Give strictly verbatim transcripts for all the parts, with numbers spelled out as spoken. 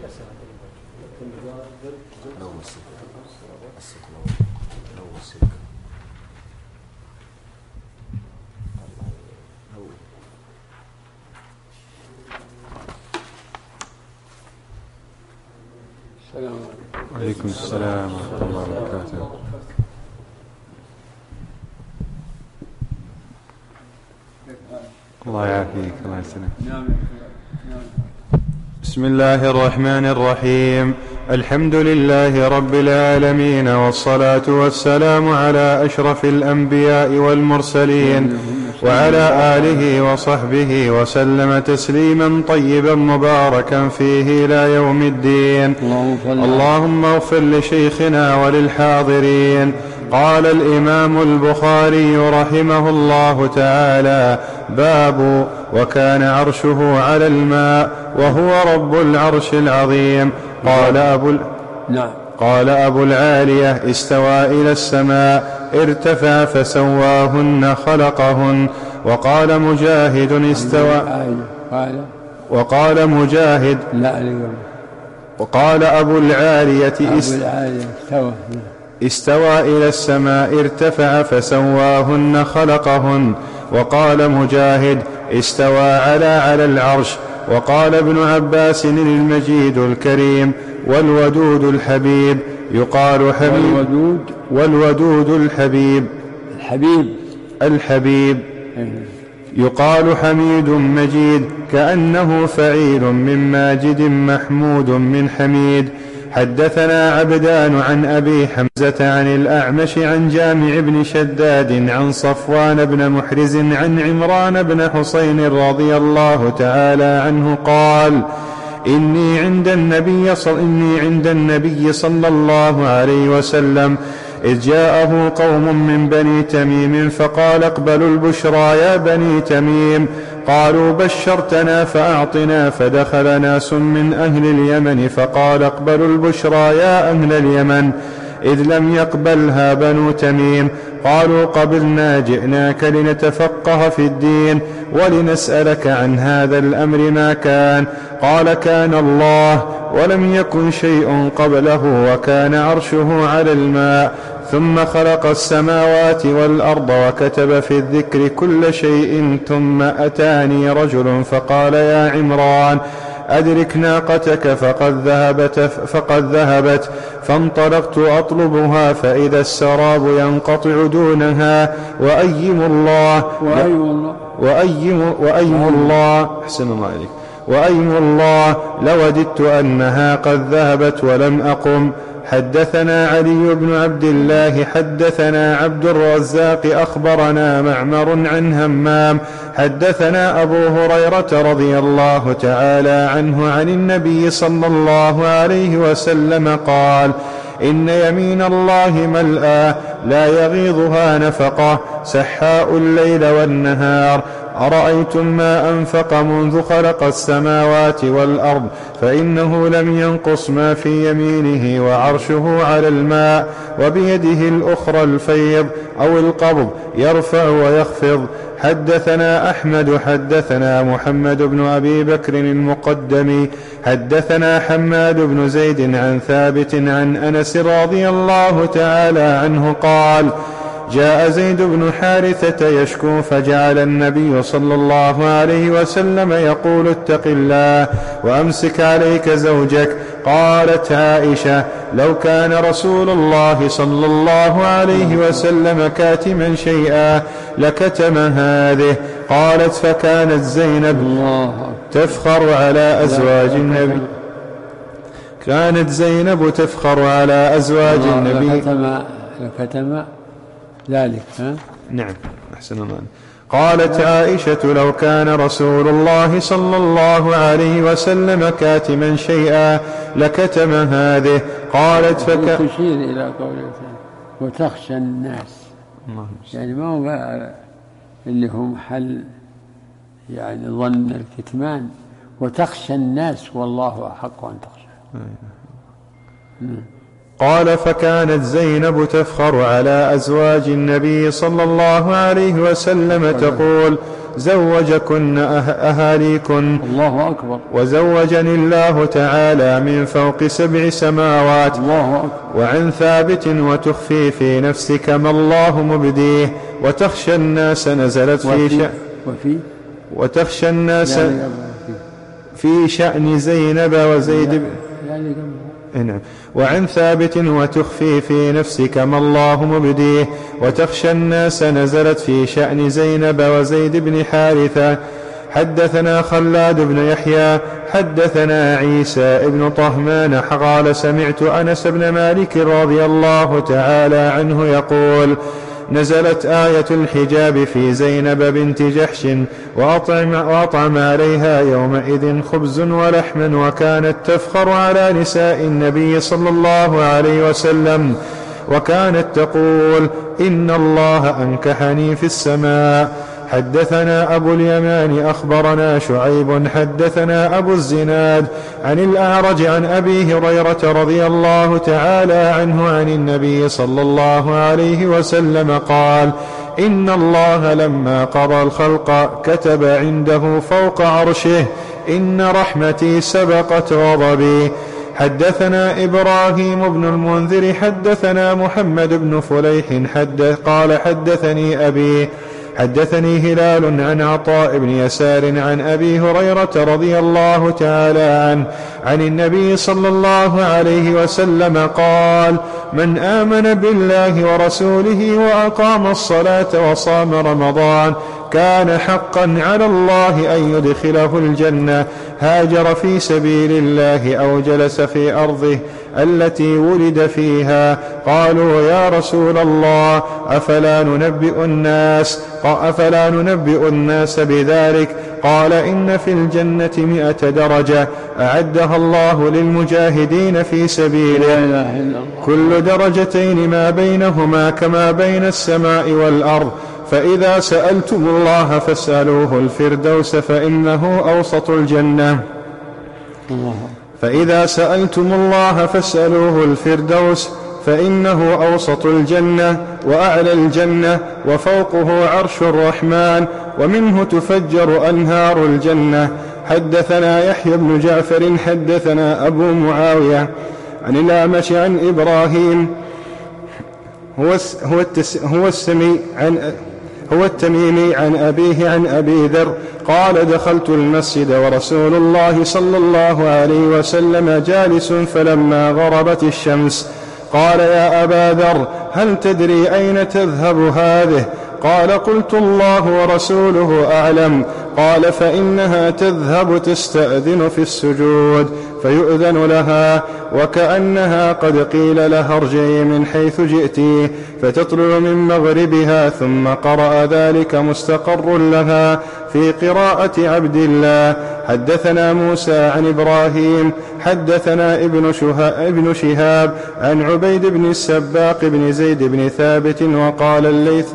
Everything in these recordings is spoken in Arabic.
وعليكم السلام ورحمة الله وبركاته. الله يعافيك. الله يسلمك. بسم الله الرحمن الرحيم. الحمد لله رب العالمين، والصلاة والسلام على أشرف الأنبياء والمرسلين وعلى آله وصحبه وسلم تسليما طيبا مباركا فيه إلى يوم الدين. اللهم اغفر لشيخنا وللحاضرين. قال الإمام البخاري رحمه الله تعالى: باب وكان عرشه على الماء وهو رب العرش العظيم. قال أبو نعم. قال أبو العالية: استوى إلى السماء، ارتفع فسواهن خلقهن. وقال مجاهد: استوى. وقال مجاهد لا وقال أبو العالية استوى استوى إلى السماء، ارتفع فسواهن خلقهن. وقال مجاهد: استوى على على العرش. وقال ابن عباس: المجيد الكريم والودود الحبيب. يقال حبيب والودود, والودود الحبيب الحبيب الحبيب يقال حميد مجيد، كأنه فعيل من ماجد محمود من حميد. حدثنا عبدان عن أبي حمزة عن الأعمش عن جامع بن شداد عن صفوان بن محرز عن عمران بن حسين رضي الله تعالى عنه قال: إني عند النبي صل... إني عند النبي صلى الله عليه وسلم إذ جاءه قوم من بني تميم فقال: اقبلوا البشرى يا بني تميم. قالوا: بشرتنا فأعطنا. فدخل ناس من أهل اليمن فقال: اقبلوا البشرى يا أهل اليمن، إذ لم يقبلها بنو تميم. قالوا: قبلنا، جئناك لنتفقه في الدين ولنسألك عن هذا الأمر ما كان. قال: كان الله ولم يكن شيء قبله، وكان عرشه على الماء، ثم خلق السماوات والأرض وكتب في الذكر كل شيء. ثم أتاني رجل فقال: يا عمران، أدرك ناقتك فقد ذهبت, فقد ذهبت. فانطلقت أطلبها فإذا السراب ينقطع دونها. وأيم الله وأيم, وأيم الله أحسن الله عليك وأيم الله لوددت أنها قد ذهبت ولم أقم. حدثنا علي بن عبد الله حدثنا عبد الرزاق أخبرنا معمر عن همام حدثنا أبو هريرة رضي الله تعالى عنه عن النبي صلى الله عليه وسلم قال: إن يمين الله ملأى لا يغيضها نفقة، سحاء الليل والنهار. أرأيتم ما أنفق منذ خلق السماوات والأرض، فإنه لم ينقص ما في يمينه، وعرشه على الماء، وبيده الأخرى الفيض أو القبض، يرفع ويخفض. حدثنا أحمد حدثنا محمد بن أبي بكر المقدمي حدثنا حماد بن زيد عن ثابت عن أنس رضي الله تعالى عنه قال: جاء زيد بن حارثة يشكو، فجعل النبي صلى الله عليه وسلم يقول: اتق الله وأمسك عليك زوجك. قالت عائشة: لو كان رسول الله صلى الله عليه وسلم كاتما شيئا لكتم هذه. قالت: فكانت زينب تفخر على أزواج النبي كانت زينب تفخر على أزواج النبي لكتم ذلك. ها؟ نعم أحسن الله. قالت عائشة: لو كان رسول الله صلى الله عليه وسلم كاتما شيئا لكتم هذه. قالت: فك تشير إلى قوله وتخشى الناس، يعني ما هو اللي هو محل يعني ظن الكتمان، وتخشى الناس والله أحق أن تخشى. قال: فكانت زينب تفخر على أزواج النبي صلى الله عليه وسلم تقول: زوجكن أهاليكن. الله أكبر. وزوجني الله تعالى من فوق سبع سماوات. الله أكبر. وعن ثابت وتخفي في نفسك ما الله مبديه وتخشى الناس نزلت في شأن وفي وتخشى الناس في شأن زينب وزيد يعني نعم. وعن ثابت وتخفي في نفسك ما الله مبديه وتخشى الناس نزلت في شأن زينب وزيد بن حارثة. حدثنا خلاد بن يحيى حدثنا عيسى بن طهمان قال سمعت أنس بن مالك رضي الله تعالى عنه يقول نزلت آية الحجاب في زينب بنت جحش وأطعم, وأطعم عليها يومئذ خبز ولحما وكانت تفخر على نساء النبي صلى الله عليه وسلم وكانت تقول إن الله أنكحني في السماء. حدثنا أبو اليمان أخبرنا شعيب حدثنا أبو الزناد عن الأعرج عن أبي هريرة رضي الله تعالى عنه عن النبي صلى الله عليه وسلم قال إن الله لما قضى الخلق كتب عنده فوق عرشه إن رحمتي سبقت غضبي. حدثنا إبراهيم بن المنذر حدثنا محمد بن فليح حدث قال حدثني أبي حدثني هلال عن عطاء بن يسار عن أبي هريرة رضي الله تعالى عنه عن النبي صلى الله عليه وسلم قال من آمن بالله ورسوله وأقام الصلاة وصام رمضان كان حقا على الله أن يدخله الجنة هاجر في سبيل الله أو جلس في أرضه التي ولد فيها. قالوا يا رسول الله أفلا ننبئ الناس أفلا ننبئ الناس بذلك؟ قال إن في الجنة مئة درجة أعدها الله للمجاهدين في سبيله كل درجتين ما بينهما كما بين السماء والأرض. فإذا سألتم الله فاسألوه الفردوس فإنه أوسط الجنة فإذا سألتم الله فاسألوه الفردوس فإنه أوسط الجنة وأعلى الجنة وفوقه عرش الرحمن ومنه تفجر أنهار الجنة. حدثنا يحيى بن جعفر حدثنا أبو معاوية عن الأعمش عن إبراهيم هو هو السمي عن هو التميمي عن أبيه عن أبي ذر قال دخلت المسجد ورسول الله صلى الله عليه وسلم جالس فلما غربت الشمس قال يا أبا ذر هل تدري أين تذهب هذه؟ قال قلت الله ورسوله أعلم. قال فإنها تذهب تستأذن في السجود فيؤذن لها وكأنها قد قيل لها ارجعي من حيث جئتي فتطلع من مغربها ثم قرأ ذلك مستقر لها في قراءة عبد الله. حدثنا موسى عن إبراهيم حدثنا ابن شهاب عن عبيد بن السباق بن زيد بن ثابت وقال الليث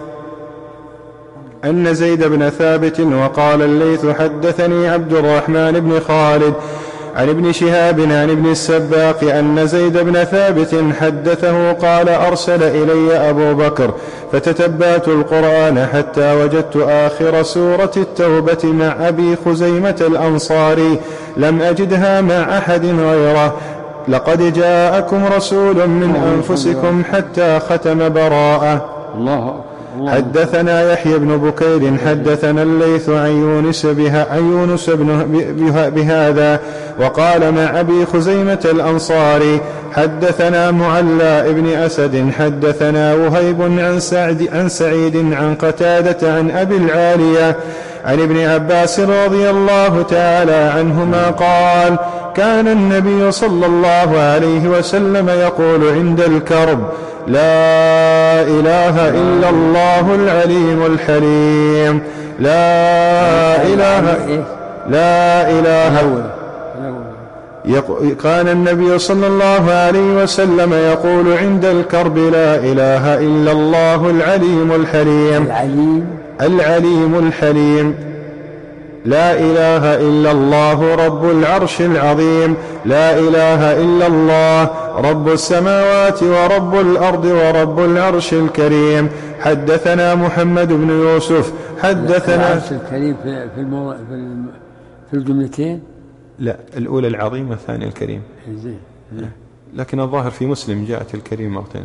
أن زيد بن ثابت وقال الليث حدثني عبد الرحمن بن خالد عن ابن شهاب عن ابن السباق أن زيد بن ثابت حدثه قال أرسل إلي أبو بكر فتتبعت القرآن حتى وجدت آخر سورة التوبة مع أبي خزيمة الأنصاري لم أجدها مع أحد غيره لقد جاءكم رسول من أنفسكم حتى ختم براءة. الله. حدثنا يحيى بن بكير حدثنا الليث عن يونس, بها عن يونس بها بهذا وقال مع أبي خزيمة الأنصاري حدثنا معلى بن أسد حدثنا وهيب عن, سعد عن سعيد عن قتادة عن أبي العالية عن ابن عباس رضي الله تعالى عنهما قال كان النبي صلى الله عليه وسلم يقول عند الكرب لا إله إلا الله العليم الحليم لا إله لا إله كان النبي صلى الله عليه وسلم يقول عند الكرب لا إله إلا الله العليم الحليم العليم العليم الحليم لا إله إلا الله رب العرش العظيم لا إله إلا الله رب السماوات ورب الأرض ورب العرش الكريم. حدثنا محمد بن يوسف حدثنا العرش الكريم في المو... في الجملتين. لا، الأولى العظيم والثانية الكريم. زين. لكن الظاهر في مسلم جاءت الكريم مرتين.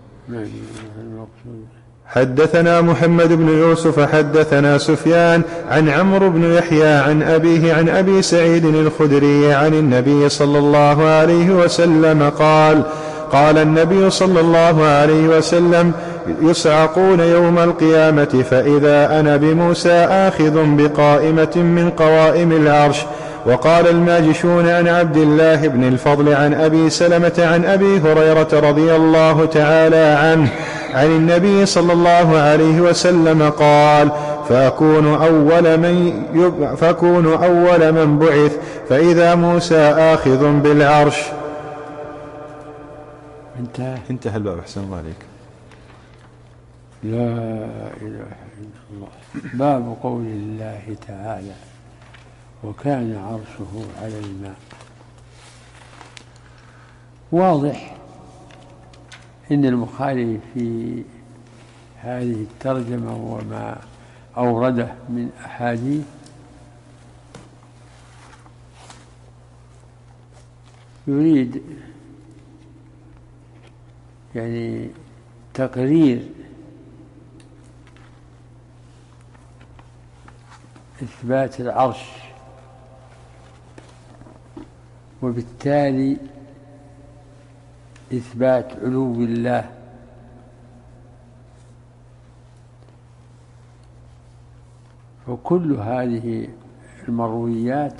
حدثنا محمد بن يوسف حدثنا سفيان عن عمرو بن يحيى عن أبيه عن أبي سعيد الخدري عن النبي صلى الله عليه وسلم قال: قال النبي صلى الله عليه وسلم: يصعقون يوم القيامة فإذا أنا بموسى آخذ بقائمة من قوائم العرش. وقال الماجشون عن عبد الله بن الفضل عن أبي سلمة عن أبي هريرة رضي الله تعالى عنه عن النبي صلى الله عليه وسلم قال: فأكون أول من, يب... فأكون أول من بعث فإذا موسى آخذ بالعرش. انتهى انتهى الباب. أحسن الله عليك. لا إله إلا الله. باب قول الله تعالى: وكان عرشه على الماء. واضح إن البخاري في هذه الترجمة وما أورده من أحاديث يريد يعني تقرير إثبات العرش، وبالتالي إثبات علو الله، وكل هذه المرويات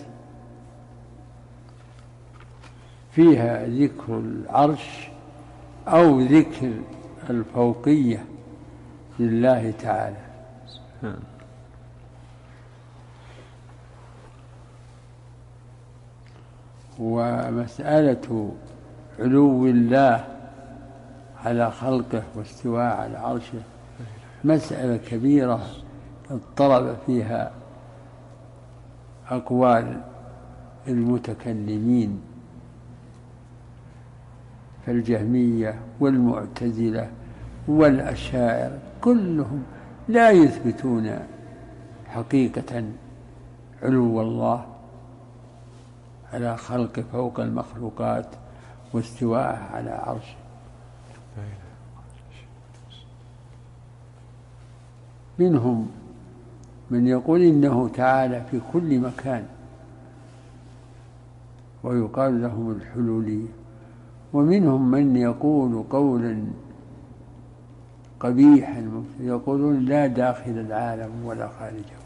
فيها ذكر العرش أو ذكر الفوقية لله تعالى. ومسألة علو الله على خلقه واستواء على عرشه مسألة كبيرة اضطرب فيها أقوال المتكلمين، فالجهمية والمعتزلة والأشاعرة كلهم لا يثبتون حقيقة علو الله على خلق فوق المخلوقات واستواءه على عرشه. منهم من يقول إنه تعالى في كل مكان ويقال لهم الحلولية، ومنهم من يقول قولا قبيحا يقولون لا داخل العالم ولا خارجه.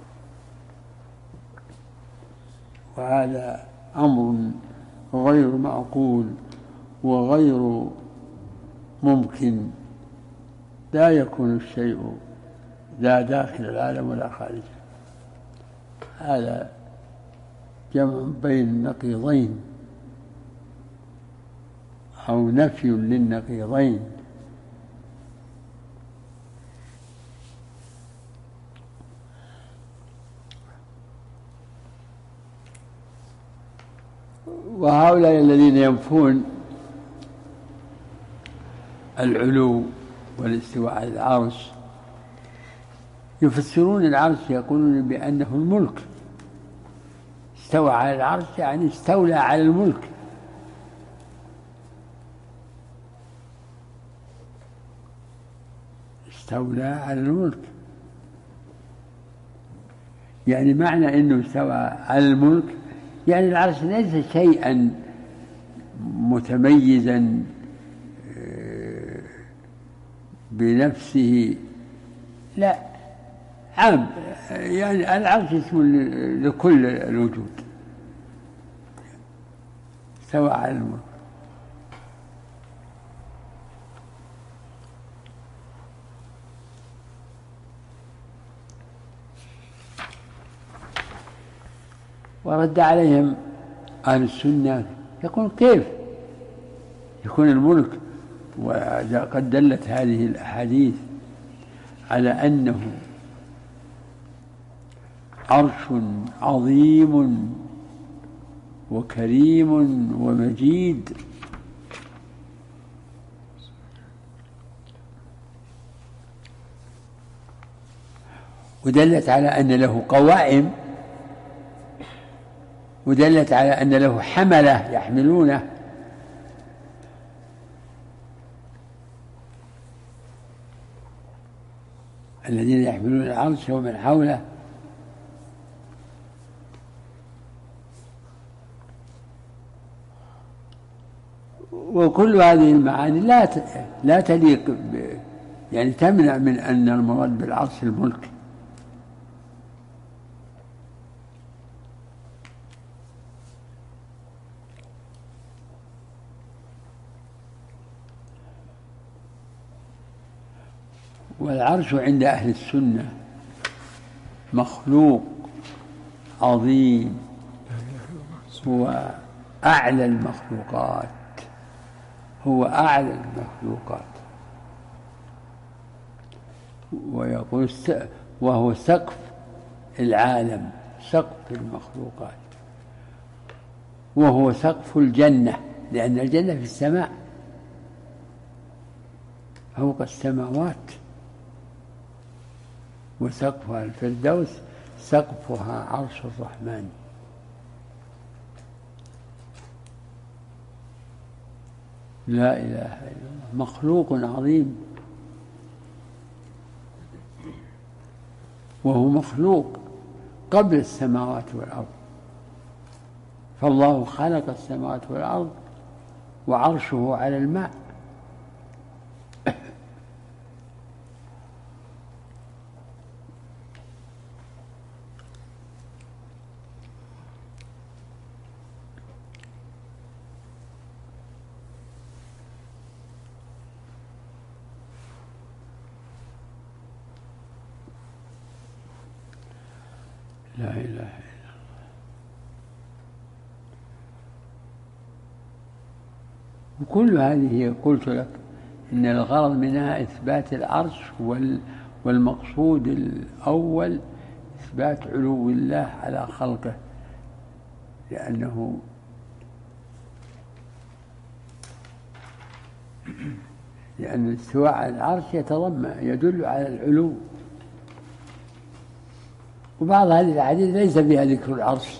وهذا أمر غير معقول وغير ممكن. لا يكون الشيء لا داخل العالم ولا خارجه. هذا جمع بين النقيضين أو نفي للنقيضين. وهؤلاء الذين ينفون العلو والاستواء على العرش يفسرون العرش يقولون بأنه الملك. استوى على العرش يعني استولى على الملك. استولى على الملك يعني معنى أنه استوى على الملك يعني العرش ليس شيئا متميزا بنفسه، لا، عام، يعني العرش اسم لكل الوجود. استوى على الملك. ورد عليهم أهل السنة يقول كيف يكون الملك؟ وقد دلت هذه الأحاديث على أنه عرش عظيم وكريم ومجيد، ودلت على أن له قوائم، ودلت على أن له حملة يحملونه. الذين يحملون العرش ومن حوله. وكل هذه المعاني لا لا تليق ب يعني تمنع من أن المراد بالعرش الملك. والعرش عند أهل السنة مخلوق عظيم، هو أعلى المخلوقات، هو أعلى المخلوقات. ويقول وهو سقف العالم، سقف المخلوقات، وهو سقف الجنة، لأن الجنة في السماء فوق السماوات، وسقفها الفردوس، سقفها عرش الرحمن. لا إله إلا الله، مخلوق عظيم، وهو مخلوق قبل السماوات والأرض. فالله خلق السماوات والأرض وعرشه على الماء. لا إله إلا الله. وكل هذه قلت لك إن الغرض منها إثبات العرش، والمقصود الأول إثبات علو الله على خلقه، لأنه لأن الاستواء على العرش يتضمن يدل على العلو. وبعض هذه الأحاديث ليس فيها ذكر العرش،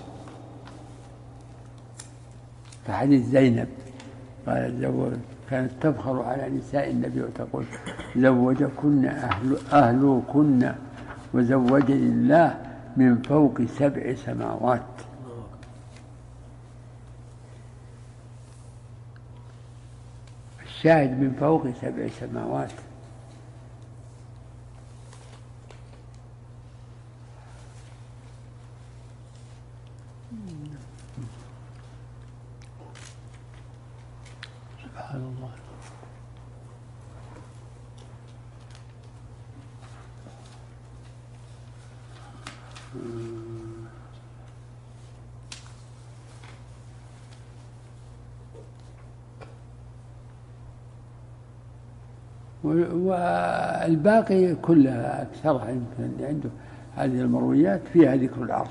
كحديث زينب قالت زوج كانت تفخر على نساء النبي وتقول زوجكن أهل أهلكن وزوجني الله من فوق سبع سماوات. الشاهد من فوق سبع سماوات. سبحان الله. والباقي كلها أكثرها يمكن عنده هذه المرويات فيها ذكر العرش.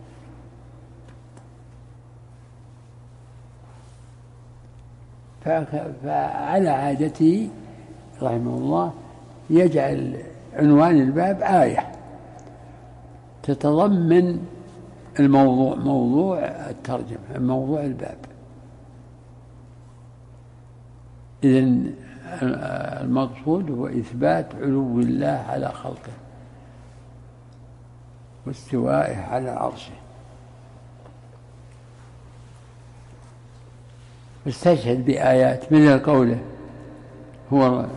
فعلى عادته رحمه الله يجعل عنوان الباب آية تتضمن الموضوع، موضوع الترجمة، موضوع الباب. إذن المقصود هو إثبات علو الله على خلقه واستوائه على عرشه. استشهد بآيات من قوله هو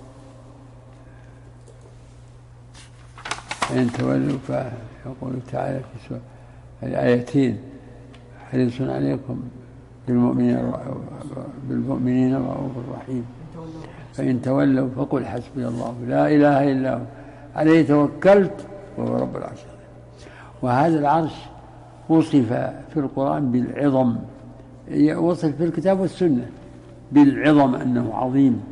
فإن تولوا فيقول تعالى في سورة الآيتين حريص عليكم بالمؤمنين بالمؤمنين رؤوف رحيم فإن تولوا فقل حسبي الله لا إله إلا هو عليه توكلت وهو رب العرش. وهذا العرش وصف في القرآن بالعظم، وصف في الكتاب والسنة بالعظم أنه عظيم،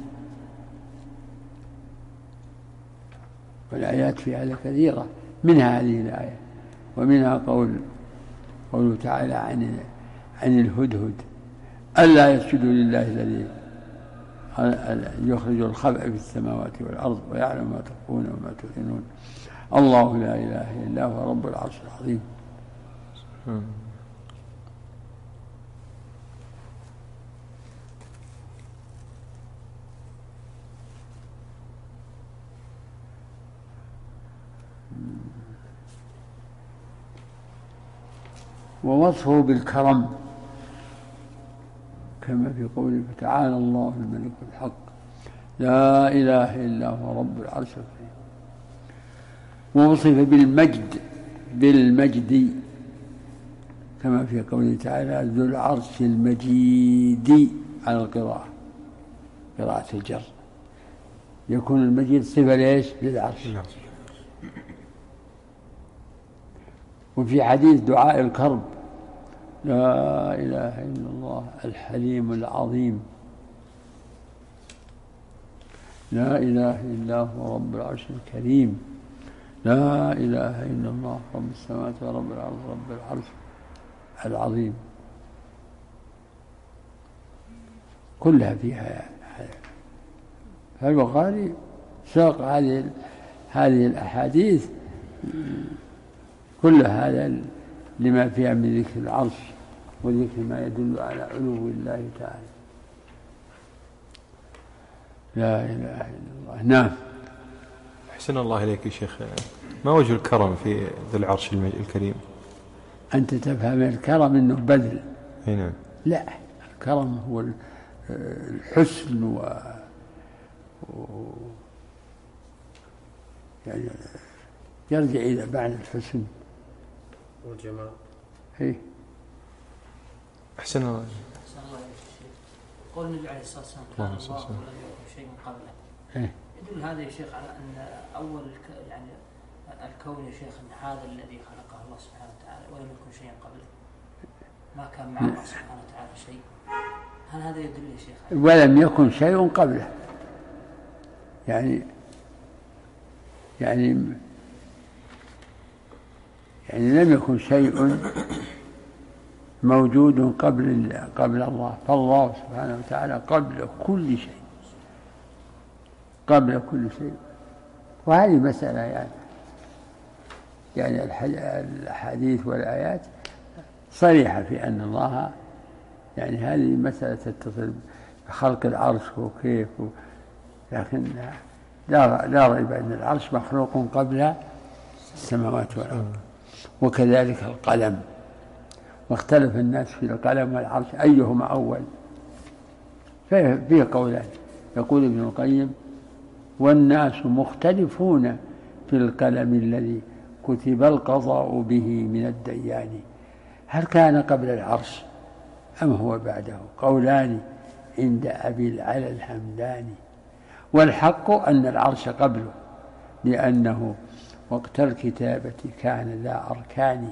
والآيات في هذا كثيرة، منها هذه الآية، ومنها قول قوله تعالى عن عن الهدهد ألا يسجدوا لله الذي يخرج الخبأ في السماوات والأرض ويعلم ما تخفون وما تعلنون الله لا إله إلا هو رب العرش العظيم. ووصفه بالكرم كما في قوله تعالى الله الملك الحق لا إله إلا هو رب العرش العظيم. ووصف بالمجد بالمجد كما في قوله تعالى ذو العرش المجيد على القراءة قراءة الجر يكون المجيد صفة ليش للعرش. وفي حديث دعاء الكرب لا إله إلا الله الحليم العظيم لا إله إلا هو رب العرش الكريم لا إله إلا الله رب السماوات ورب الأرض رب العرش العظيم. كلها فيها. فالبخاري ساق هذه هذه الأحاديث كل هذا لما فيها من ذكر العرش وذكر ما يدل على علو الله تعالى. لا إله إلا الله. نعم. أحسن الله إليك يا شيخ، ما وجه الكرم في ذي العرش الكريم؟ أنت تفهم الكرم أنه بذل. نعم. لا، الكرم هو الحسن و... و... يعني يرجع إلى معنى الحسن والجمال. إيه. أحسن الله. أحسن الله يا شيخ. قول النبي عليه الصلاة والسلام كان الله ولم يكن شيء من قبله. إيه. يدل هذا يا شيخ على أن أول يعني الكون يا شيخ أن هذا الذي خلقه الله سبحانه وتعالى ولم يكن شيئا قبله، ما كان مع الله سبحانه وتعالى شيء. هل هذا يدل يا شيخ؟ ولم يكن شيء قبله، يعني يعني يعني لم يكن شيء موجود قبل قبل الله، فالله سبحانه وتعالى قبل كل شيء قبل كل شيء. وهذه مسألة يعني يعني الحديث والآيات صريحة في أن الله يعني هذه مسألة تتصل بخلق العرش وكيف، لكن لا لا ريب أن العرش مخلوق قبل السماوات والأرض. وكذلك القلم، واختلف الناس في القلم والعرش أيهما أول، فيه قولان. يقول ابن القيم والناس مختلفون في القلم الذي كتب القضاء به من الديان، هل كان قبل العرش أم هو بعده؟ قولان عند أبي العلا الهمداني، والحق أن العرش قبله، لأنه وقت الكتابة كان ذا أركان،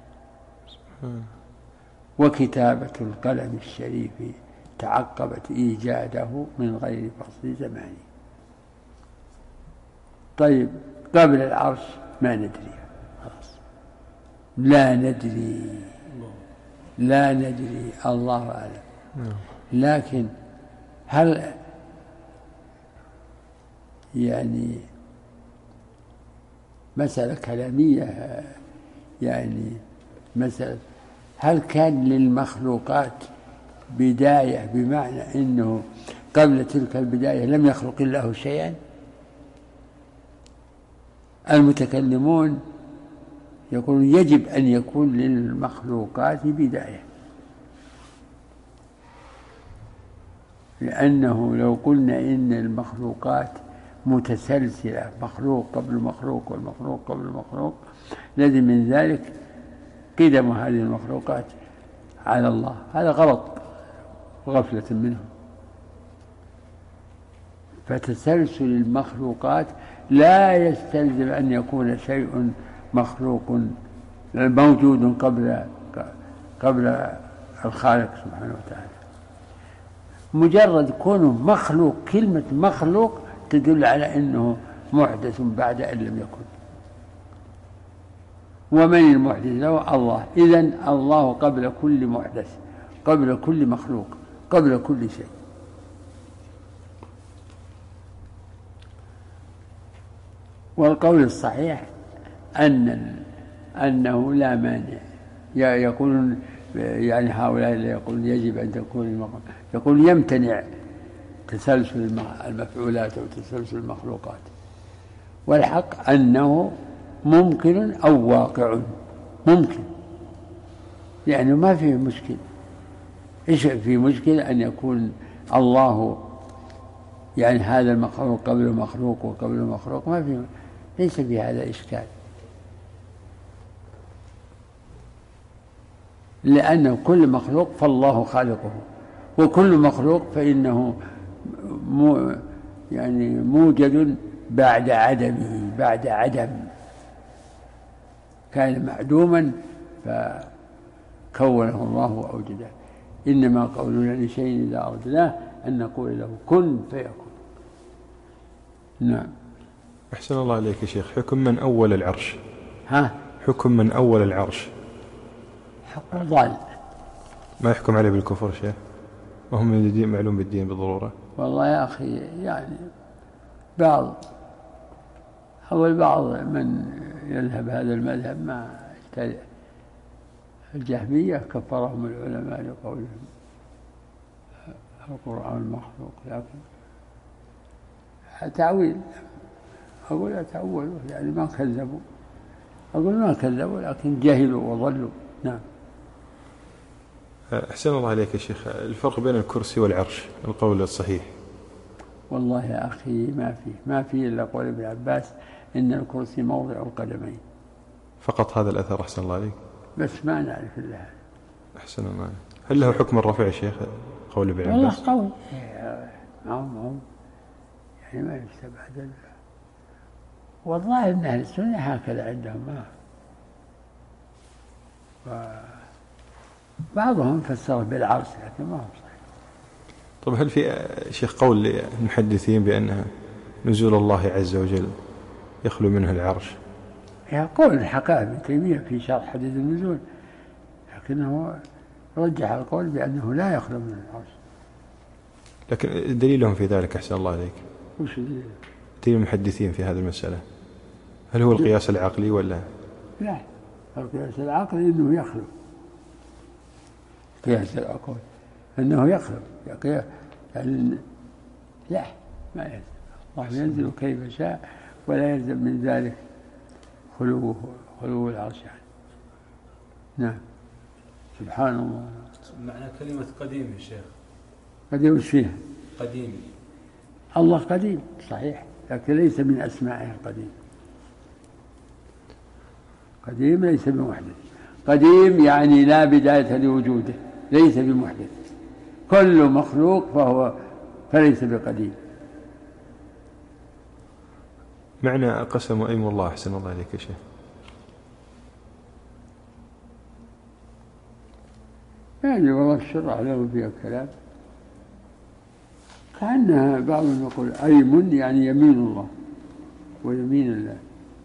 وكتابة القلم الشريف تعقبت إيجاده من غير فصل زمان. طيب قبل العرش ما ندري، خلاص لا ندري لا ندري الله أعلم. لكن هل يعني مسألة كلامية، يعني مسألة هل كان للمخلوقات بداية بمعنى أنه قبل تلك البداية لم يخلق الله شيئا؟ المتكلمون يقولون يجب أن يكون للمخلوقات بداية، لأنه لو قلنا إن المخلوقات متسلسلة، مخلوق قبل مخلوق والمخلوق قبل مخلوق، لازم من ذلك قدم هذه المخلوقات على الله. هذا غلط وغفلة منهم. فتسلسل المخلوقات لا يستلزم أن يكون شيء مخلوق موجود قبل قبل الخالق سبحانه وتعالى. مجرد كونه مخلوق، كلمة مخلوق تدل على أنه محدث بعد أن لم يكن. ومن المحدث له؟ الله. إذن الله قبل كل محدث، قبل كل مخلوق، قبل كل شيء. والقول الصحيح أن أنه لا مانع. يقولون يعني هؤلاء اللي يقولون يجب أن تكون المقام، يقول يمتنع تسلسل المفعولات أو تسلسل المخلوقات، والحق أنه ممكن أو واقع، ممكن يعني ما فيه مشكل. إيش في مشكلة أن يكون الله يعني هذا المخلوق قبل مخلوق وقبل مخلوق، ما فيه، ليس في هذا إشكال، لأنه كل مخلوق فالله خالقه، وكل مخلوق فإنه مو يعني موجد بعد عدمه، بعد عدم كان معدوما فكونه الله وأوجده. إنما قولنا لشيء إذا أردناه أن نقول له كن فيكون. نعم. أحسن الله عليك يا شيخ. حكم من أول العرش؟ ها؟ حكم من أول العرش؟ حكم ضال، ما يحكم عليه بالكفر شيخ، وهم من الدين معلوم بالدين بالضرورة. والله يا أخي يعني بعض أو البعض من يذهب هذا المذهب ما الجهمية كفرهم العلماء لقولهم القرآن مخلوق، لكن تعويل، أقول أتعولوا يعني ما كذبوا، أقول ما كذبوا لكن جهلوا وضلوا. نعم. أحسن الله عليك يا شيخ. الفرق بين الكرسي والعرش القول الصحيح؟ والله يا أخي ما فيه ما فيه إلا قول ابن عباس إن الكرسي موضع القدمين فقط. هذا الأثر أحسن الله عليك، بس ما نعرف إلا هذا. أحسن الله. هل له حكم الرفع يا شيخ قول ابن عباس؟ والله قول معهم يعني ما يستبعد. والله إن أهل السنة هكذا عندهم، ما بعضهم فسره بالعرش لكن ما هو صحيح. طب هل في شيخ قول المحدثين بأن نزول الله عز وجل يخلو منه العرش؟ يقول حكاه ابن تيمية في شرح حديث النزول، لكنه رجح القول بأنه لا يخلو من العرش. لكن دليلهم في ذلك أحسن الله عليك؟ وش دليل؟ دليل المحدثين في هذه المسألة هل هو القياس العقلي ولا؟ لا، القياس العقلي إنه يخلو، قياس العقل أنه يخلو يعني لا ما يلزم، الله ينزل كيف شاء ولا يلزم من ذلك خلوه خلو العرش يعني. نعم. سبحان الله. معنى كلمة قديم يا شيخ؟ قديم وش فيها؟ قديم. الله قديم صحيح، لكن ليس من أسمائه القديم. قديم ليس بمحدث، قديم يعني لا بداية لوجوده، ليس بمحدث. كل مخلوق فهو فليس بقديم. معنى قسم أيم الله أحسن الله عليك يا شيخ؟ يعني والله الشرع له فيها كلام، كأنها بعضهم يقول أيم يعني يمين الله ويمين الله.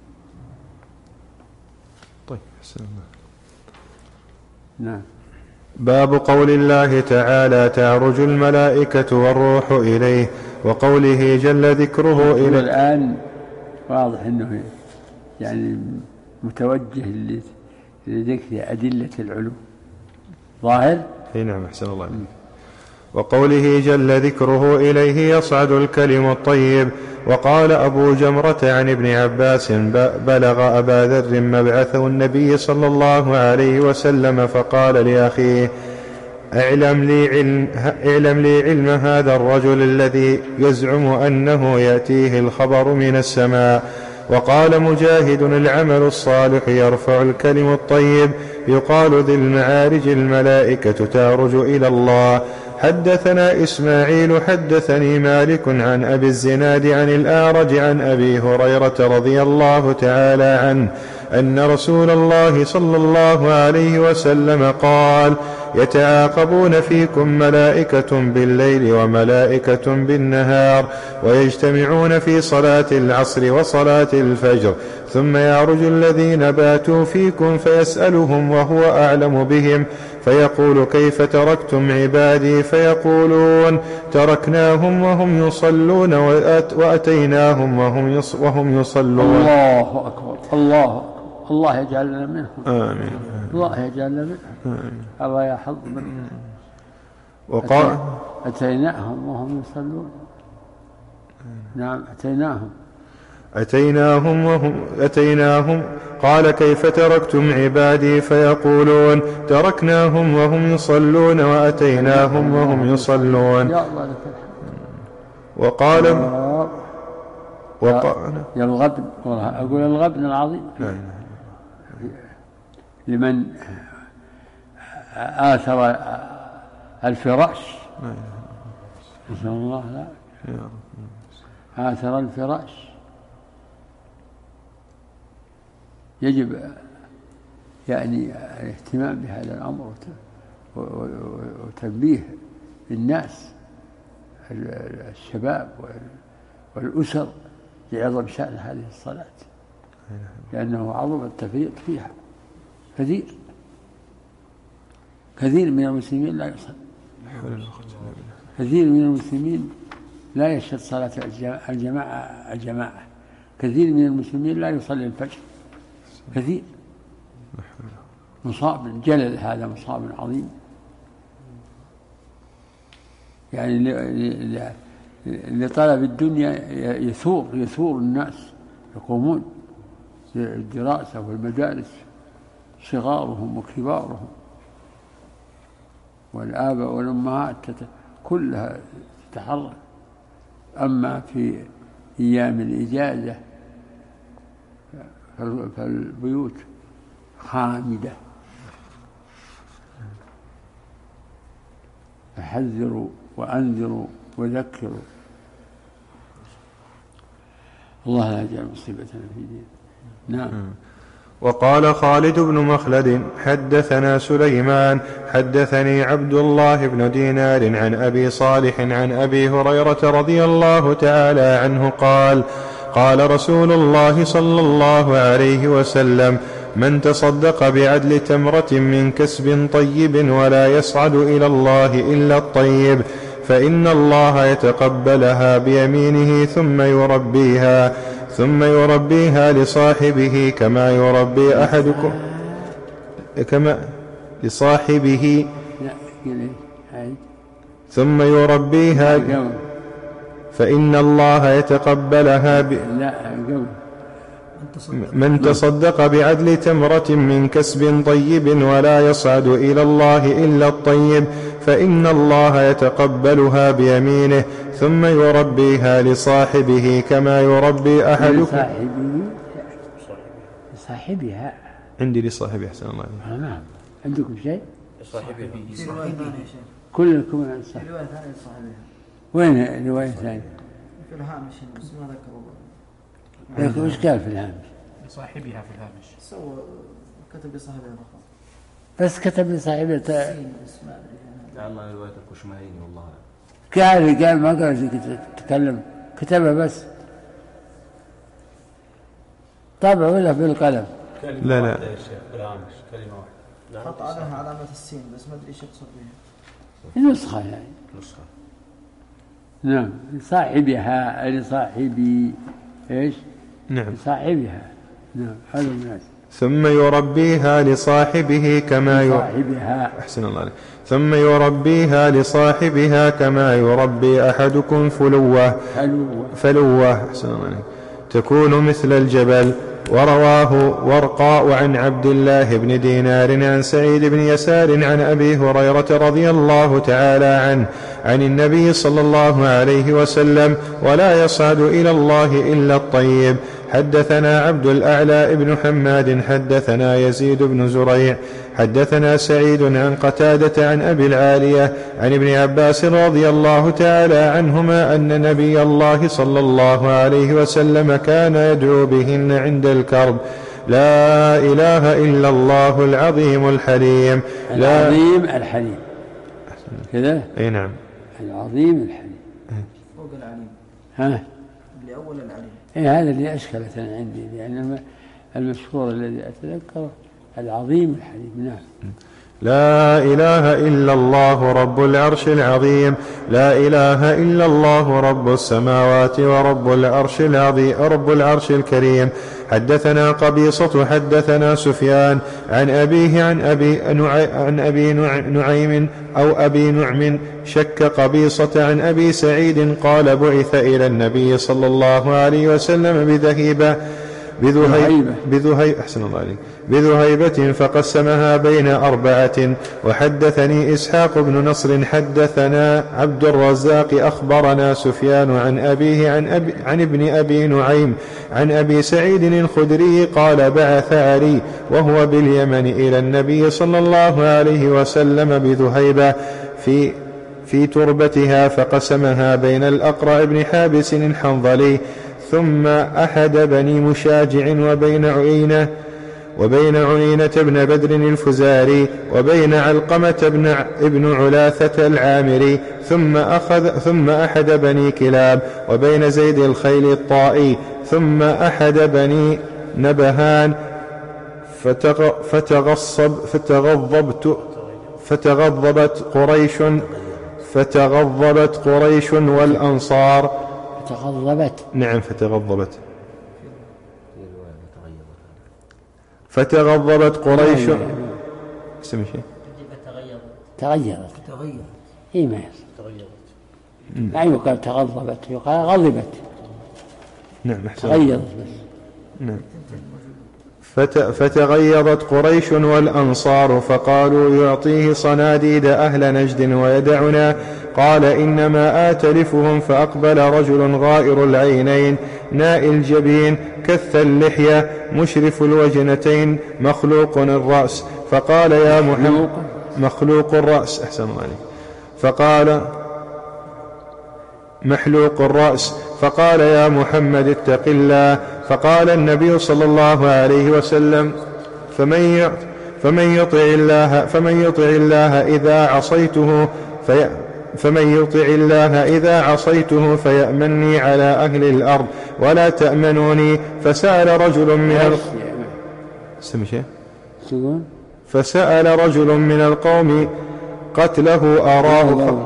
طيب أحسن الله. نعم. باب قول الله تعالى تعرج الملائكة والروح إليه، وقوله جل ذكره إلى. الآن واضح أنه يعني متوجه لذكر أدلة العلو ظاهر. اي نعم أحسن الله عليك. وقوله جل ذكره إليه يصعد الكلم الطيب. وقال أبو جمرة عن ابن عباس بلغ أبا ذر مبعثه النبي صلى الله عليه وسلم فقال لأخيه اعلم لي علم, اعلم لي علم هذا الرجل الذي يزعم أنه يأتيه الخبر من السماء. وقال مجاهد العمل الصالح يرفع الكلم الطيب يقال ذي المعارج الملائكة تعرج إلى الله. حدثنا إسماعيل حدثني مالك عن أبي الزناد عن الأعرج عن أبي هريرة رضي الله تعالى عنه أن رسول الله صلى الله عليه وسلم قال يتعاقبون فيكم ملائكة بالليل وملائكة بالنهار ويجتمعون في صلاة العصر وصلاة الفجر ثم يعرج الذين باتوا فيكم فيسألهم وهو أعلم بهم فيقول كيف تركتم عبادي فيقولون تركناهم وهم يصلون وأتيناهم وهم يصلون. الله أكبر الله أكبر. الله يجعلنا منهم. آمين. الله يجعلنا منهم. آمين. الله يحفظ منهم. وقال أتيناهم وهم يصلون. نعم أتيناهم أتيناهم وهم أتيناهم قال كيف تركتم عبادي فيقولون تركناهم وهم يصلون وأتيناهم وهم يصلون. وقال وقال يا الغبن، أقول الغبن العظيم لمن آثر الفراش. نسأل الله لا آثر الفراش. يجب يعني الاهتمام بهذا الأمر وتنبيه الناس الشباب والأسر لعظم شأن هذه الصلاة، لأنه عظم التفريط فيها. كثير كثير من المسلمين لا يصلي، كثير من المسلمين لا يشهد صلاة الجماعة الجماعة، كثير من المسلمين لا يصلي الفجر، كثير. مصاب جلل، هذا مصاب عظيم. يعني لطلب الدنيا يثور يثور الناس، يقومون بالدراسة والمدارس، صغارهم وكبارهم والآباء والأمهات كلها تتحرك. أما في أيام الإجازة فالبيوت خامدة. فحذروا وأنذروا وذكروا. الله لا يجعل مصيبتنا في دين. نعم. وقال خالد بن مخلد حدثنا سليمان حدثني عبد الله بن دينار عن أبي صالح عن أبي هريرة رضي الله تعالى عنه قال قال رسول الله صلى الله عليه وسلم من تصدق بعدل تمرة من كسب طيب ولا يصعد إلى الله إلا الطيب فإن الله يتقبلها بيمينه ثم يربيها ثم يربيها لصاحبه كما يربي أحدكم كما لصاحبه ثم يربيها فإن الله يتقبلها ب... من تصدق بعدل تمرة من كسب طيب ولا يصعد إلى الله إلا الطيب فإن الله يتقبلها بيمينه ثم يربيها لصاحبه كما يربي أحدكم لصاحبها. عندي لصاحبه أحسن الله آه نعم. عندكم شيء لصاحبها كلكم لصاحبها. وين الرواية الثانية؟ في الهامش بس ما ذكروا. لكن وش قال في الهامش؟ لصاحبها في الهامش. سوى كتب لصاحبها فقط. بس كتب لصاحبها ت... لعل رواية الكشمهيني والله. قال قال ما قال تتكلم، كتبها بس. طبع ولا بالقلم؟ لا لا بالهامش كلمة واحدة. حط عليها علامة السين بس ما أدري إيش يقصد بها. النسخة يعني. نسخة. نعم. لصاحبها لصاحبي إيش؟ نعم. لصاحبها. نعم. هذا الناس. ثم يربيها لصاحبه كما لصاحبها. أحسن الله عليك. ثم يربيها لصاحبها كما يربي أحدكم فلوة فلوة أحسن الله عليك تكون مثل الجبل. ورواه ورقاء عن عبد الله بن دينار عن سعيد بن يسار عن أبي هريرة رضي الله تعالى عنه عن النبي صلى الله عليه وسلم ولا يصعد إلى الله إلا الطيب. حدثنا عبد الأعلى بن حماد حدثنا يزيد بن زريع حدثنا سعيد عن قتادة عن أبي العالية عن ابن عباس رضي الله تعالى عنهما أن نبي الله صلى الله عليه وسلم كان يدعو بهن عند الكرب لا إله إلا الله العظيم الحليم. العظيم الحليم كذا. أي نعم. العظيم الحليم فوق العليم. ها اللي أول العليم. إيه هذا اللي أشكلت عندي، لأن المشهور الذي أتذكره العظيم الحليم. نعم. لا إله إلا الله رب العرش العظيم لا إله إلا الله رب السماوات ورب العرش العظيم رب العرش الكريم. حدثنا قبيصة حدثنا سفيان عن أبيه عن أبي, عن أبي نعيم أو أبي نعم شك قبيصة عن أبي سعيد قال بعث إلى النبي صلى الله عليه وسلم بذهيبة بذهيبة, بذهيبة, أحسن الله عليك بذهيبة فقسمها بين أربعة. وحدثني إسحاق بن نصر حدثنا عبد الرزاق أخبرنا سفيان عن أبيه عن, أبي عن ابن أبي نعيم عن أبي سعيد الخدري قال بعث علي وهو باليمن إلى النبي صلى الله عليه وسلم بذهيبة في في تربتها فقسمها بين الأقرع بن حابس الحنظلي ثم أحد بني مشاجع وبين عيينة وبين عيينة بن بدر الفزاري وبين علقمة بن ابن علاثة العامري ثم أخذ ثم أحد بني كلاب وبين زيد الخيل الطائي ثم أحد بني نبهان فتغصب فتغضبت فتغضبت قريش فتغضبت قريش والأنصار فتغضبت نعم فتغضبت فتغضبت قريش اسمه شيء تغيرت تغيرت اي ما يصير لا يقال تغضبت يقال غضبت نعم تغيرت بس نعم فتغيظت قريش والأنصار فقالوا يعطيه صناديد أهل نجد ويدعنا قال إنما آتلفهم فأقبل رجل غائر العينين نائي الجبين كث اللحية مشرف الوجنتين مخلوق الرأس فقال يا محمد مخلوق الرأس أحسن الله عليك فقال محلوق الرأس فقال يا محمد اتق الله فقال النبي صلى الله عليه وسلم فمن فمن يطع الله فمن يطع الله إذا عصيته في فمن يطع الله إذا عصيته فيأمنني على أهل الأرض ولا تأمنوني. فسأل رجل من ال... فسأل رجل من القوم قتله أراه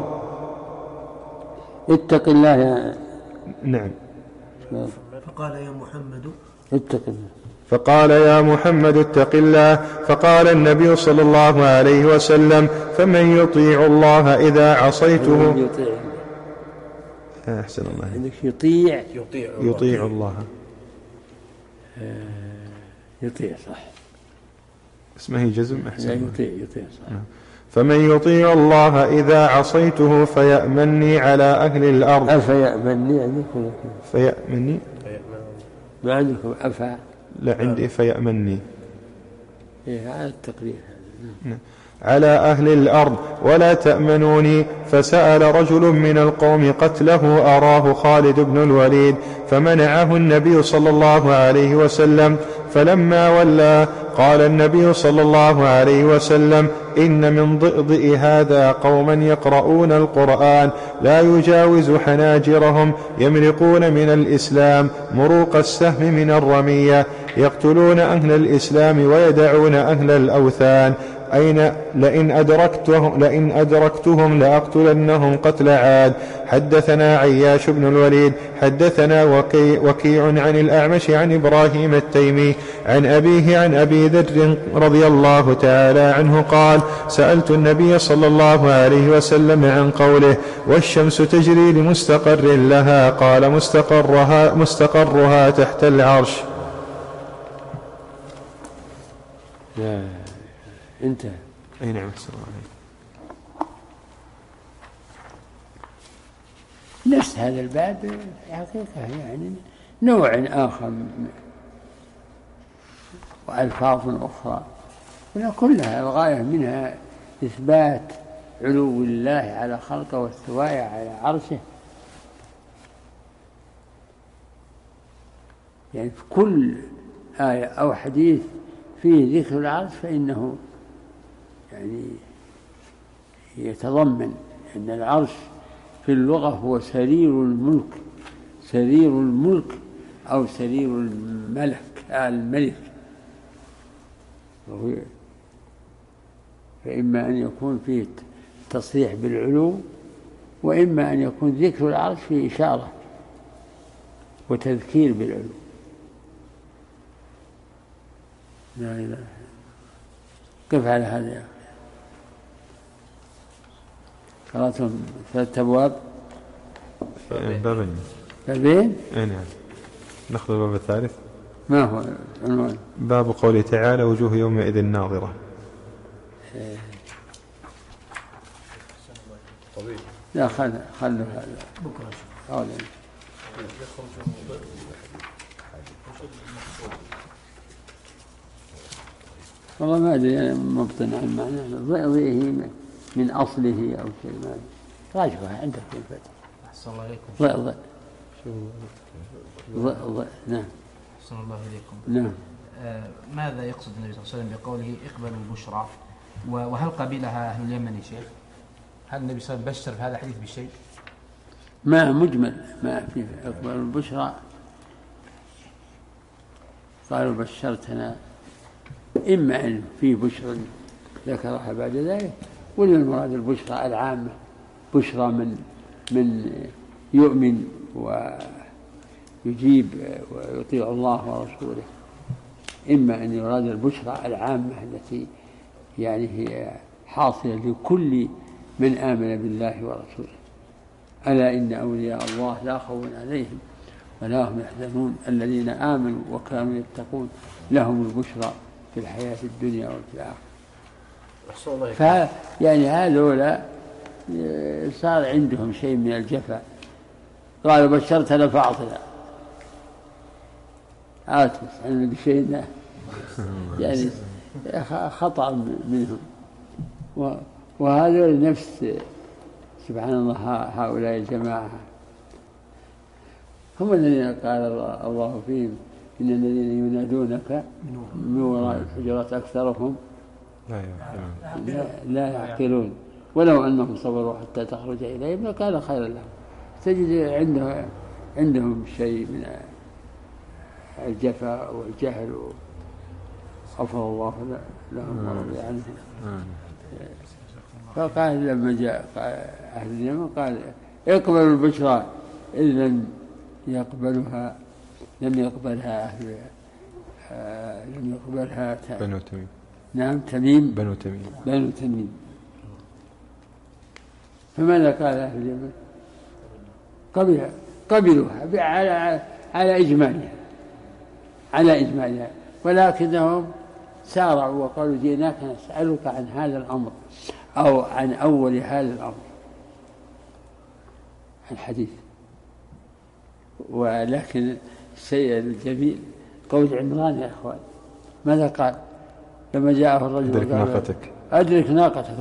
اتق الله يا نعم فقال يا محمد اتق الله فقال يا محمد اتق الله فقال النبي صلى الله عليه وسلم فمن يطيع الله إذا عصيته يطيع أحسن الله عندك يطيع يطيع, يطيع الله يطيع صح اسمه جزم أحسن الله يطيع يطيع صح فمن يطيع الله إذا عصيته فيأمنني على أهل الأرض أفيأمنني عندك فيأمني ما عندكم أفا لا عندي فيأمني إيه على التقرير على أهل الأرض ولا تأمنوني. فسأل رجل من القوم قتله أراه خالد بن الوليد فمنعه النبي صلى الله عليه وسلم فلما ولى قال النبي صلى الله عليه وسلم إن من ضئضئ هذا قوما يقرؤون القرآن لا يجاوز حناجرهم يمرقون من الإسلام مروق السهم من الرمية يقتلون أهل الإسلام ويدعون أهل الأوثان أين لئن أدركتهم, لئن أدركتهم لأقتلنهم قتل عاد. حدثنا عياش بن الوليد حدثنا وكي وكيع عن الأعمش عن إبراهيم التيمي عن أبيه عن أبي ذر رضي الله تعالى عنه قال سألت النبي صلى الله عليه وسلم عن قوله والشمس تجري لمستقر لها قال مستقرها, مستقرها تحت العرش. انتهى. أي نعم السلام عليكم. نفس هذا الباب حقيقة يعني نوع آخر وألفاظ أخرى كلها الغاية منها إثبات علو الله على خلقه واستوائه على عرشه. يعني في كل آية أو حديث فيه ذكر العرش فإنه يعني يتضمن أن العرش في اللغة هو سرير الملك سرير الملك أو سرير الملك الملك فإما أن يكون فيه تصريح بالعلو وإما أن يكون ذكر العرش فيه إشارة وتذكير بالعلو. لا إله إلا الله. قف على هذا يا أخي. قرأتم ثلاثة أبواب بابين بابين اي نعم. نأخذ الباب الثالث. ما هو عنوان؟ باب قوله تعالى وجوه يومئذ ناظرة. طبيعي. لا خل خلوا هذا بكرة حوالي. والله ما أدري أنا مبطن عن معناه ضئضئه من أصله أو شيء ما راجعها عندك في الفتح. أحسن الله إليكم. ضئضئ ضئضئ نعم. أحسن الله إليكم. نعم. آه ماذا يقصد النبي صلى الله عليه وسلم بقوله اقبلوا البشرى؟ وهل قبلها أهل اليمن شيء؟ هل النبي صلى الله عليه وسلم بشر في هذا الحديث بشيء؟ ما مجمل ما في اقبل البشرى. قالوا بشرتنا إما أن في بشرى ذكرها بعد ذلك ولا المراد البشرى العامة بشرى من من يؤمن ويجيب ويطيع الله ورسوله. إما أن يراد البشرى العامة التي يعني هي حاصلة لكل من آمن بالله ورسوله. ألا إن أولياء الله لا خوف عليهم ولا هم يحزنون الذين آمنوا وكانوا يتقون لهم البشرى في الحياة الدنيا وفي الآخرة. ف يعني هذولا صار عندهم شيء من الجفا. قالوا بشرتنا فأعطنا عاتس عن بشيء يعني خطأ منهم. وهذا نفس سبحان الله هؤلاء الجماعة هم الذين قال الله فيهم إن الذين ينادونك من وراء الحجرات أكثرهم لا, لا يعقلون ولو أنهم صبروا حتى تخرج إليهم لكان خيرا لهم. تجد عنده عندهم شيء من الجفاء والجهل غفر الله لهم ورضي عنهم. فقال لما جاء أهل اليمن قال اقبلوا البشرى إذ لم يقبلها لم يقبلها أهل آه لم يقبلها بنو تميم. نعم تميم بنو تميم بنو تميم. فماذا قال أهل اليمن؟ قبلها قبلوها على على إجمالها على إجمالها ولكنهم سارعوا وقالوا جئناك نسألك عن هذا الأمر أو عن أول هذا الأمر الحديث. ولكن الشيء الجميل قول عمران يا أخوان ماذا قال لما جاءه الرجل أدرك ناقتك أدرك ناقتك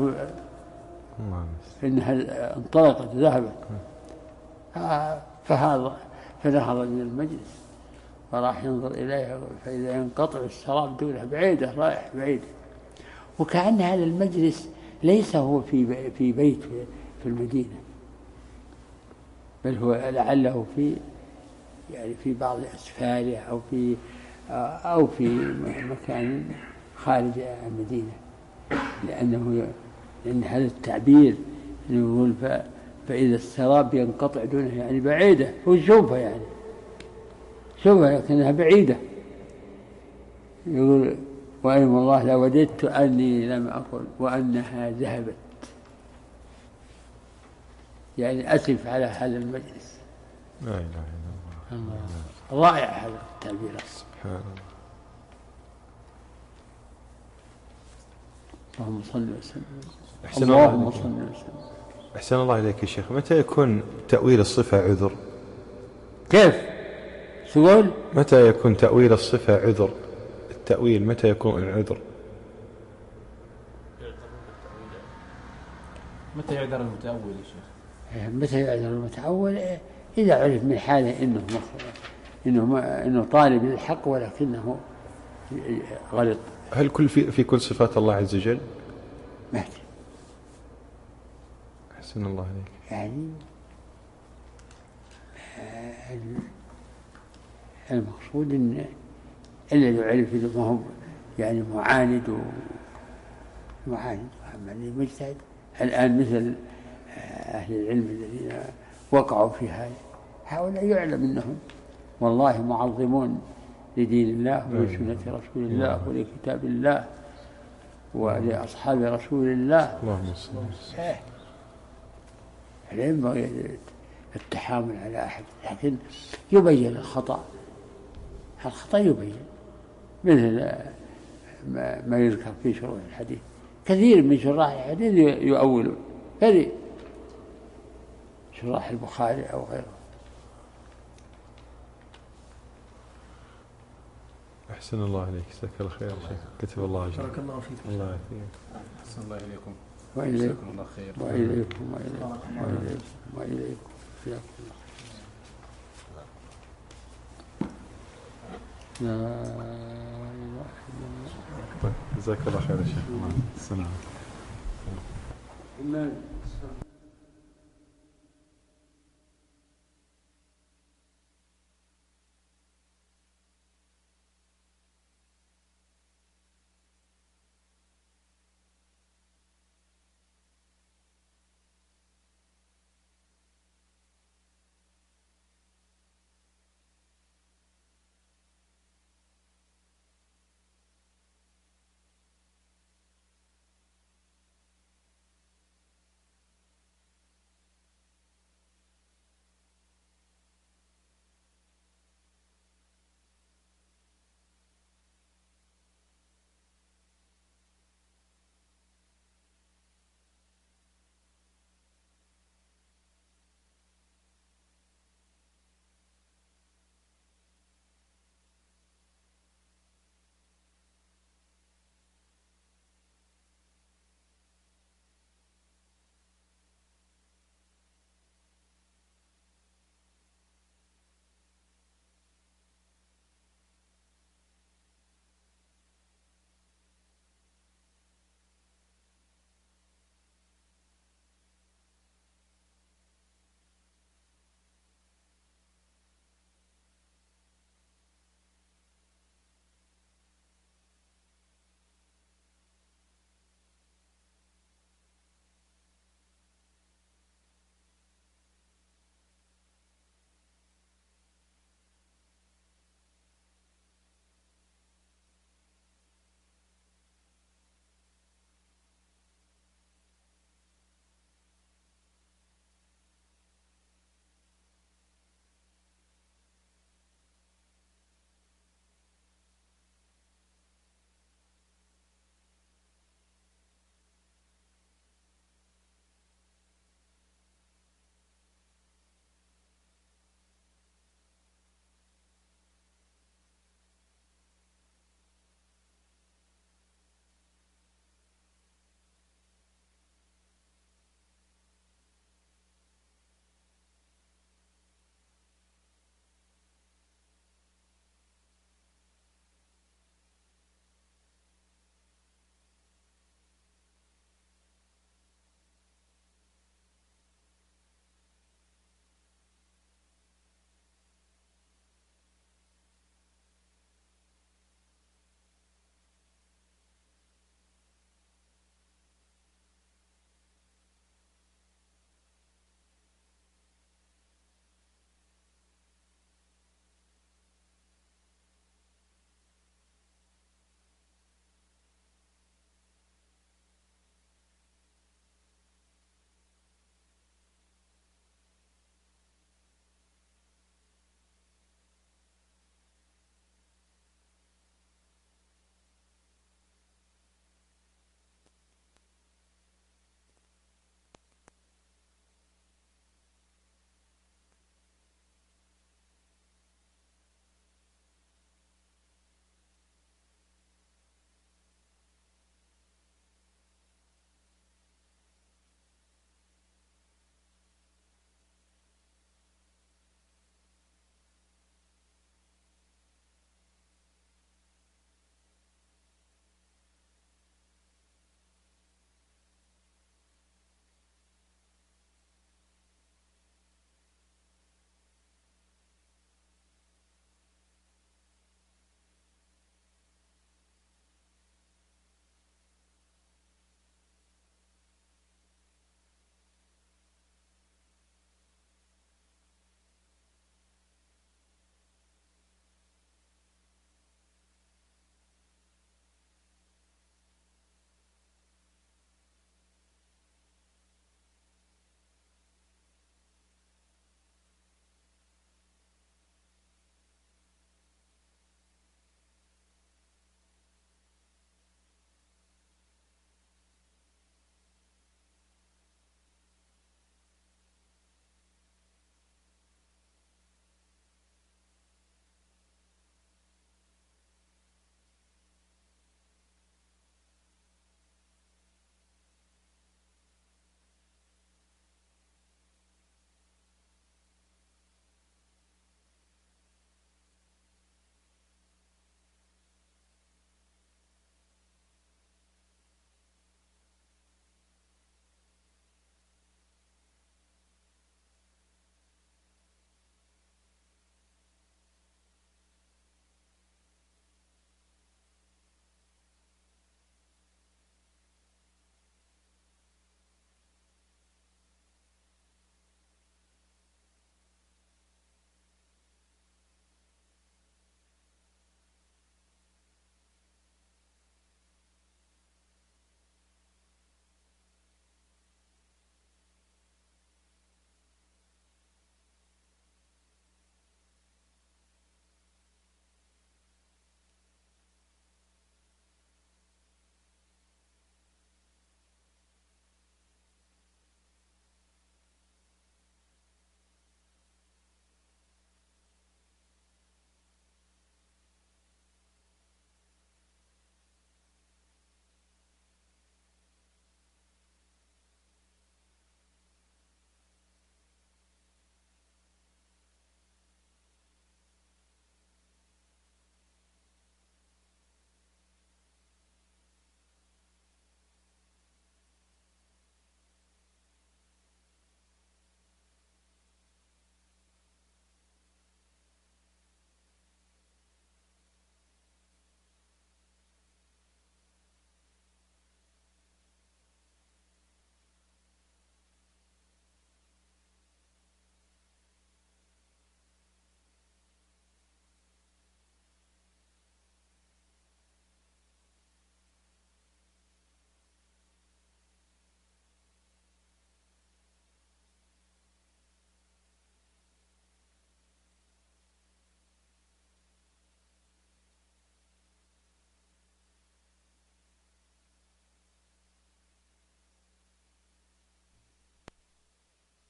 إنها انطلقت ذهبت. فهذا فنهض من المجلس وراح ينظر إليها فإذا ينقطع السراب دونه بعيدة رايح بعيدة. وكأن هذا المجلس ليس هو في في بيت في المدينة بل هو لعله في يعني في بعض أسفاره أو في أو في مكان خارج المدينة لأنه لأن هذا التعبير يقول فإذا السراب ينقطع دونه يعني بعيدة هو شوفها يعني شوفها لكنها بعيدة. يقول وأيم الله لوددت أني لم أقل وأنها ذهبت يعني أسف على هذا المجلس. لا إله إلا الله رائع هذا التعبير سبحان الله. اللهم صل وسلم أحسن اللهم صل وسلم. أحسن الله إليك يا شيخ. متى يكون تأويل الصفة عذر؟ كيف تقول؟ متى يكون تأويل الصفة عذر؟ التأويل متى يكون العذر؟ متى يعذر المتأول يا شيخ؟ متى يعذر المتأول؟ إذا عرف من حاله إنه إنه إنه طالب للحق ولكنه غلط. هل كل في في كل صفات الله عز وجل؟ مهدي. أحسن الله عليك. يعني المقصود إن الذي يعرف ما هو يعني معاند ومعاند وعمل مجتهد. الآن مثل أهل العلم الذين وقعوا في هذا هؤلاء يعلم أنهم والله معظمون لدين الله ولسنة رسول الله ولكتاب الله ولأصحاب رسول الله. اللهم صل وسلم. لا ينبغي التحامل على أحد، لكن يبين الخطأ، الخطأ يبين، مثل ما يذكر في شروح الحديث. كثير من شراح الحديث يؤولون، كثير شراح البخاري أو غيره. أحسن الله عليك، جزاك الله خير شيخ، كتب الله أجرك. بارك الله فيك. الله يعافيك. أحسن الله إليكم. وإليكم الله خير. وإليكم وإليكم وإليكم وإليكم. لا إله إلا الله. جزاك الله خير يا شيخ. السلام.